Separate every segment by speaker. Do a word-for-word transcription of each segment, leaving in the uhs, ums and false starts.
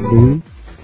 Speaker 1: lý.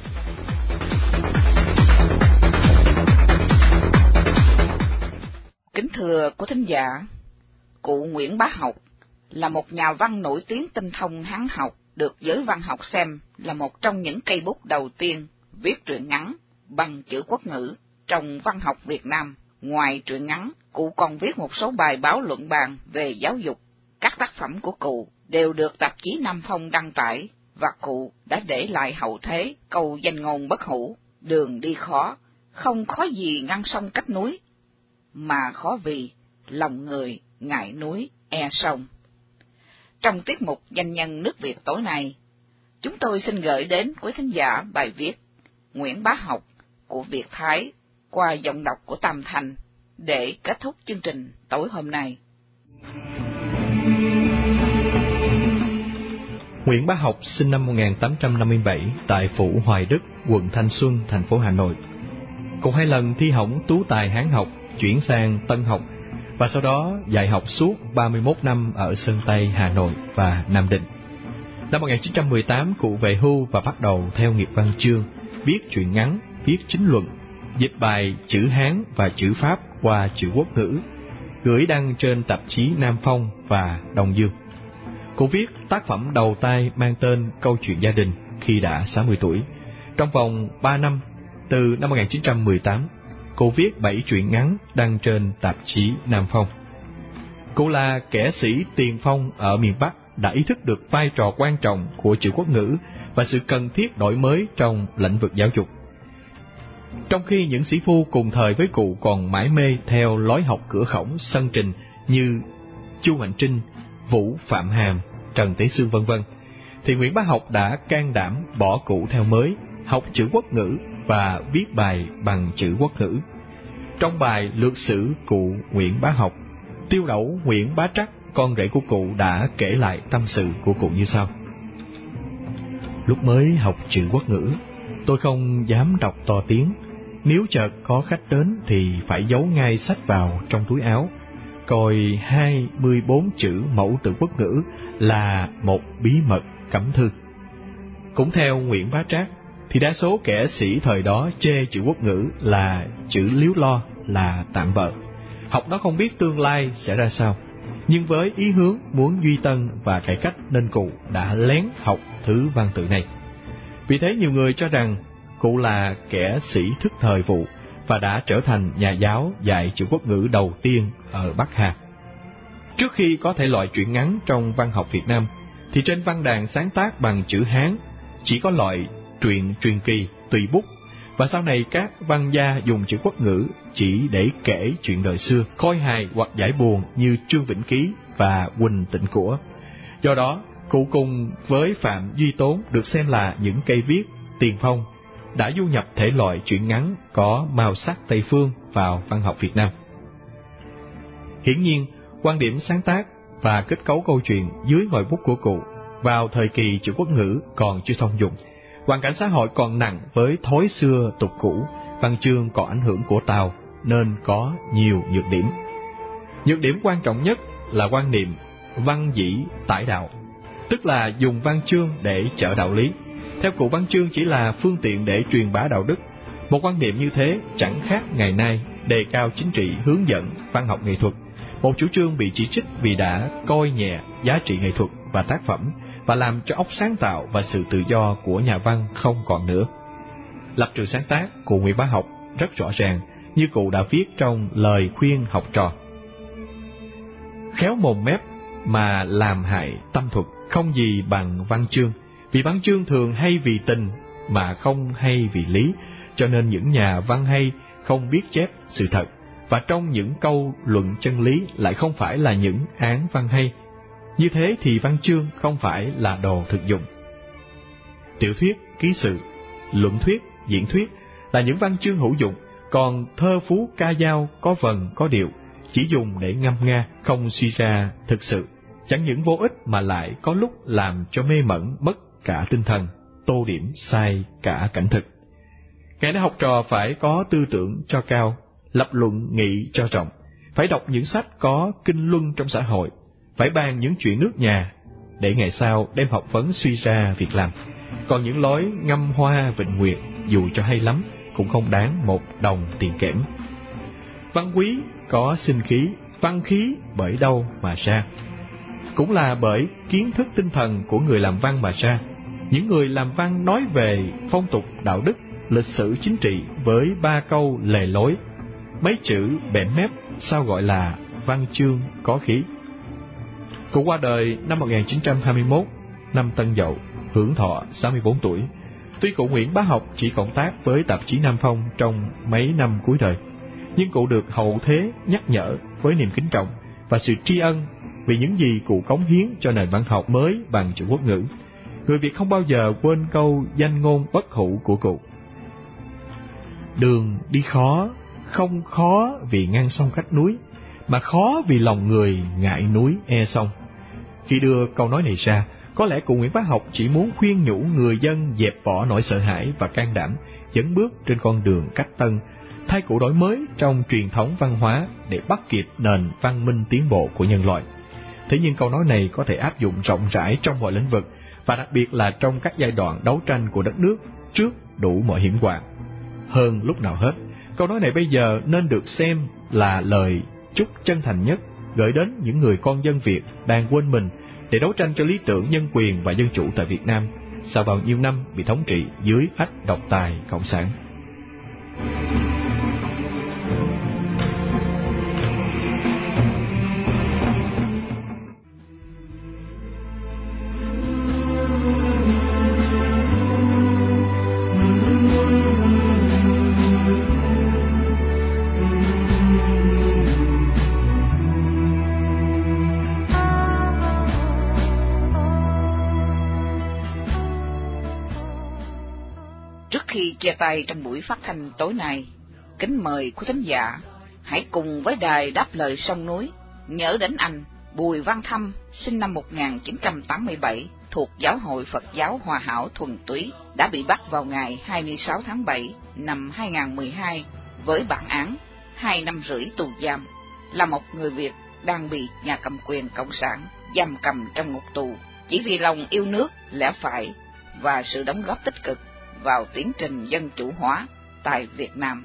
Speaker 2: Kính thưa quý thính giả, cụ Nguyễn Bá Học là một nhà văn nổi tiếng tinh thông Hán học, được giới văn học xem là một trong những cây bút đầu tiên viết truyện ngắn bằng chữ quốc ngữ trong văn học Việt Nam. Ngoài truyện ngắn, cụ còn viết một số bài báo luận bàn về giáo dục. Các tác phẩm của cụ đều được tạp chí Nam Phong đăng tải, và cụ đã để lại hậu thế câu danh ngôn bất hủ: đường đi khó, không khó gì ngăn sông cách núi, mà khó vì lòng người ngại núi e sông. Trong tiết mục Danh nhân nước Việt tối nay, chúng tôi xin gửi đến quý thính giả bài viết Nguyễn Bá Học của Việt Thái qua giọng đọc của Tam Thành để kết thúc chương trình tối hôm nay.
Speaker 3: Nguyễn Bá Học sinh năm một nghìn tám trăm năm mươi bảy tại phủ Hoài Đức, quận Thanh Xuân, thành phố Hà Nội. Cụ hai lần thi hỏng tú tài Hán học, chuyển sang Tân học, và sau đó dạy học suốt ba mươi mốt năm ở Sơn Tây, Hà Nội và Nam Định. Năm một nghìn chín trăm mười tám, cụ về hưu và bắt đầu theo nghiệp văn chương, viết truyện ngắn, viết chính luận, dịch bài chữ Hán và chữ Pháp qua chữ quốc ngữ, gửi đăng trên tạp chí Nam Phong và Đông Dương. Cụ viết tác phẩm đầu tay mang tên Câu chuyện gia đình khi đã sáu mươi tuổi. Trong vòng ba năm, từ năm một nghìn chín trăm mười tám, cụ viết bảy truyện ngắn đăng trên tạp chí Nam Phong. Cụ là kẻ sĩ tiền phong ở miền Bắc, đã ý thức được vai trò quan trọng của chữ quốc ngữ và sự cần thiết đổi mới trong lĩnh vực giáo dục. Trong khi những sĩ phu cùng thời với cụ còn mải mê theo lối học cửa khổng sân trình như Chu Mạnh Trinh, Vũ Phạm Hàm, Trần Tế Xương vân vân, thì Nguyễn Bá Học đã can đảm bỏ cũ theo mới, học chữ quốc ngữ và viết bài bằng chữ quốc ngữ. Trong bài Lược sử cụ Nguyễn Bá Học, tiêu đẩu Nguyễn Bá Trắc, con rể của cụ, đã kể lại tâm sự của cụ như sau: Lúc mới học chữ quốc ngữ, tôi không dám đọc to tiếng. Nếu chợt có khách đến thì phải giấu ngay sách vào trong túi áo, coi hai mươi bốn chữ mẫu tự quốc ngữ là một bí mật cấm thư. Cũng theo Nguyễn Bá Trác, thì đa số kẻ sĩ thời đó chê chữ quốc ngữ là chữ líu lo, là tạm bợ. Học đó không biết tương lai sẽ ra sao. Nhưng với ý hướng muốn duy tân và cải cách nên cụ đã lén học thứ văn tự này. Vì thế nhiều người cho rằng cụ là kẻ sĩ thức thời vụ và đã trở thành nhà giáo dạy chữ quốc ngữ đầu tiên ở Bắc Hà. Trước khi có thể loại truyện ngắn trong văn học Việt Nam, thì trên văn đàn sáng tác bằng chữ Hán chỉ có loại truyện truyền kỳ, tùy bút, và sau này các văn gia dùng chữ quốc ngữ chỉ để kể chuyện đời xưa, khôi hài hoặc giải buồn như Trương Vĩnh Ký và Quỳnh Tịnh Của. Do đó, cụ cùng với Phạm Duy Tốn được xem là những cây viết tiền phong đã du nhập thể loại truyện ngắn có màu sắc Tây phương vào văn học Việt Nam. Hiển nhiên, quan điểm sáng tác và kết cấu câu chuyện dưới ngòi bút của cụ vào thời kỳ chữ quốc ngữ còn chưa thông dụng. Hoàn cảnh xã hội còn nặng với thói xưa tục cũ, văn chương có ảnh hưởng của Tàu nên có nhiều nhược điểm. Nhược điểm quan trọng nhất là quan niệm văn dĩ tải đạo, tức là dùng văn chương để chở đạo lý. Theo cụ, văn chương chỉ là phương tiện để truyền bá đạo đức. Một quan niệm như thế chẳng khác ngày nay đề cao chính trị hướng dẫn văn học nghệ thuật, một chủ trương bị chỉ trích vì đã coi nhẹ giá trị nghệ thuật và tác phẩm và làm cho óc sáng tạo và sự tự do của nhà văn không còn nữa. Lập trường sáng tác của Nguyễn Bá Học rất rõ ràng, như cụ đã viết trong lời khuyên học trò: Khéo mồm mép mà làm hại tâm thuật, không gì bằng văn chương. Vì văn chương thường hay vì tình mà không hay vì lý, cho nên những nhà văn hay không biết chép sự thật, và trong những câu luận chân lý lại không phải là những án văn hay. Như thế thì văn chương không phải là đồ thực dụng. Tiểu thuyết, ký sự, luận thuyết, diễn thuyết là những văn chương hữu dụng, còn thơ phú ca dao có vần có điệu, chỉ dùng để ngâm nga, không suy ra thực sự, chẳng những vô ích mà lại có lúc làm cho mê mẩn mất cả tinh thần, tô điểm sai cả cảnh thực. Ngày nay học trò phải có tư tưởng cho cao, lập luận nghị cho rộng, phải đọc những sách có kinh luân trong xã hội, phải bàn những chuyện nước nhà, để ngày sau đem học vấn suy ra việc làm. Còn những lối ngâm hoa vịnh nguyệt, dù cho hay lắm, cũng không đáng một đồng tiền kẽm. Văn quý có sinh khí, văn khí bởi đâu mà ra? Cũng là bởi kiến thức tinh thần của người làm văn mà ra. Những người làm văn nói về phong tục đạo đức, lịch sử chính trị với ba câu lề lối, mấy chữ bẽm mép, sao gọi là văn chương có khí. Cụ qua đời năm một nghìn chín trăm hai mươi mốt, năm Tân Dậu, hưởng thọ sáu mươi bốn tuổi. Tuy cụ Nguyễn Bá Học chỉ cộng tác với tạp chí Nam Phong trong mấy năm cuối đời, nhưng cụ được hậu thế nhắc nhở với niềm kính trọng và sự tri ân vì những gì cụ cống hiến cho nền văn học mới bằng chữ quốc ngữ. Người Việt không bao giờ quên câu danh ngôn bất hủ của cụ: đường đi khó, không khó vì ngang sông cách núi, mà khó vì lòng người ngại núi e sông. Khi đưa câu nói này ra, có lẽ cụ Nguyễn Bá Học chỉ muốn khuyên nhủ người dân dẹp bỏ nỗi sợ hãi và can đảm dấn bước trên con đường cách tân, thay cụ đổi mới trong truyền thống văn hóa để bắt kịp nền văn minh tiến bộ của nhân loại. Thế nhưng câu nói này có thể áp dụng rộng rãi trong mọi lĩnh vực, và đặc biệt là trong các giai đoạn đấu tranh của đất nước trước đủ mọi hiểm họa. Hơn lúc nào hết, câu nói này bây giờ nên được xem là lời chúc chân thành nhất gửi đến những người con dân Việt đang quên mình để đấu tranh cho lý tưởng nhân quyền và dân chủ tại Việt Nam sau bao nhiêu năm bị thống trị dưới ách độc tài cộng sản.
Speaker 2: Khi chia tay trong buổi phát thanh tối nay, kính mời quý thính giả hãy cùng với đài Đáp Lời Sông Núi nhớ đến anh Bùi Văn Thâm, sinh năm một nghìn chín trăm tám mươi bảy, thuộc Giáo hội Phật giáo Hòa Hảo Thuần Túy, đã bị bắt vào ngày hai mươi sáu tháng bảy năm hai nghìn không trăm mười hai với bản án hai năm rưỡi tù giam, là một người Việt đang bị nhà cầm quyền cộng sản giam cầm trong ngục tù chỉ vì lòng yêu nước, lẽ phải và sự đóng góp tích cực vào tiến trình dân chủ hóa tại Việt Nam.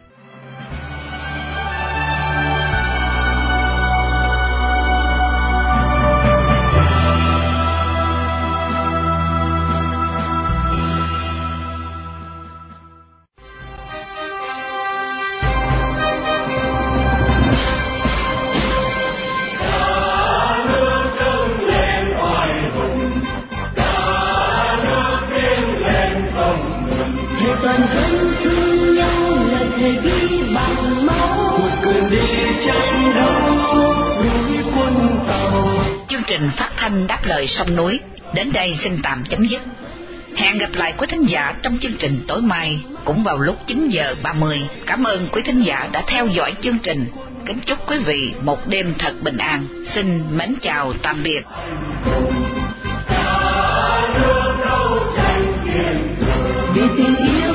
Speaker 2: Chương trình phát thanh Đáp Lời Sông Núi đến đây xin tạm chấm dứt. Hẹn gặp lại quý thính giả trong chương trình tối mai cũng vào lúc chín giờ ba mươi. Cảm ơn quý thính giả đã theo dõi chương trình. Kính chúc quý vị một đêm thật bình an. Xin mến chào tạm biệt. Vì tình yêu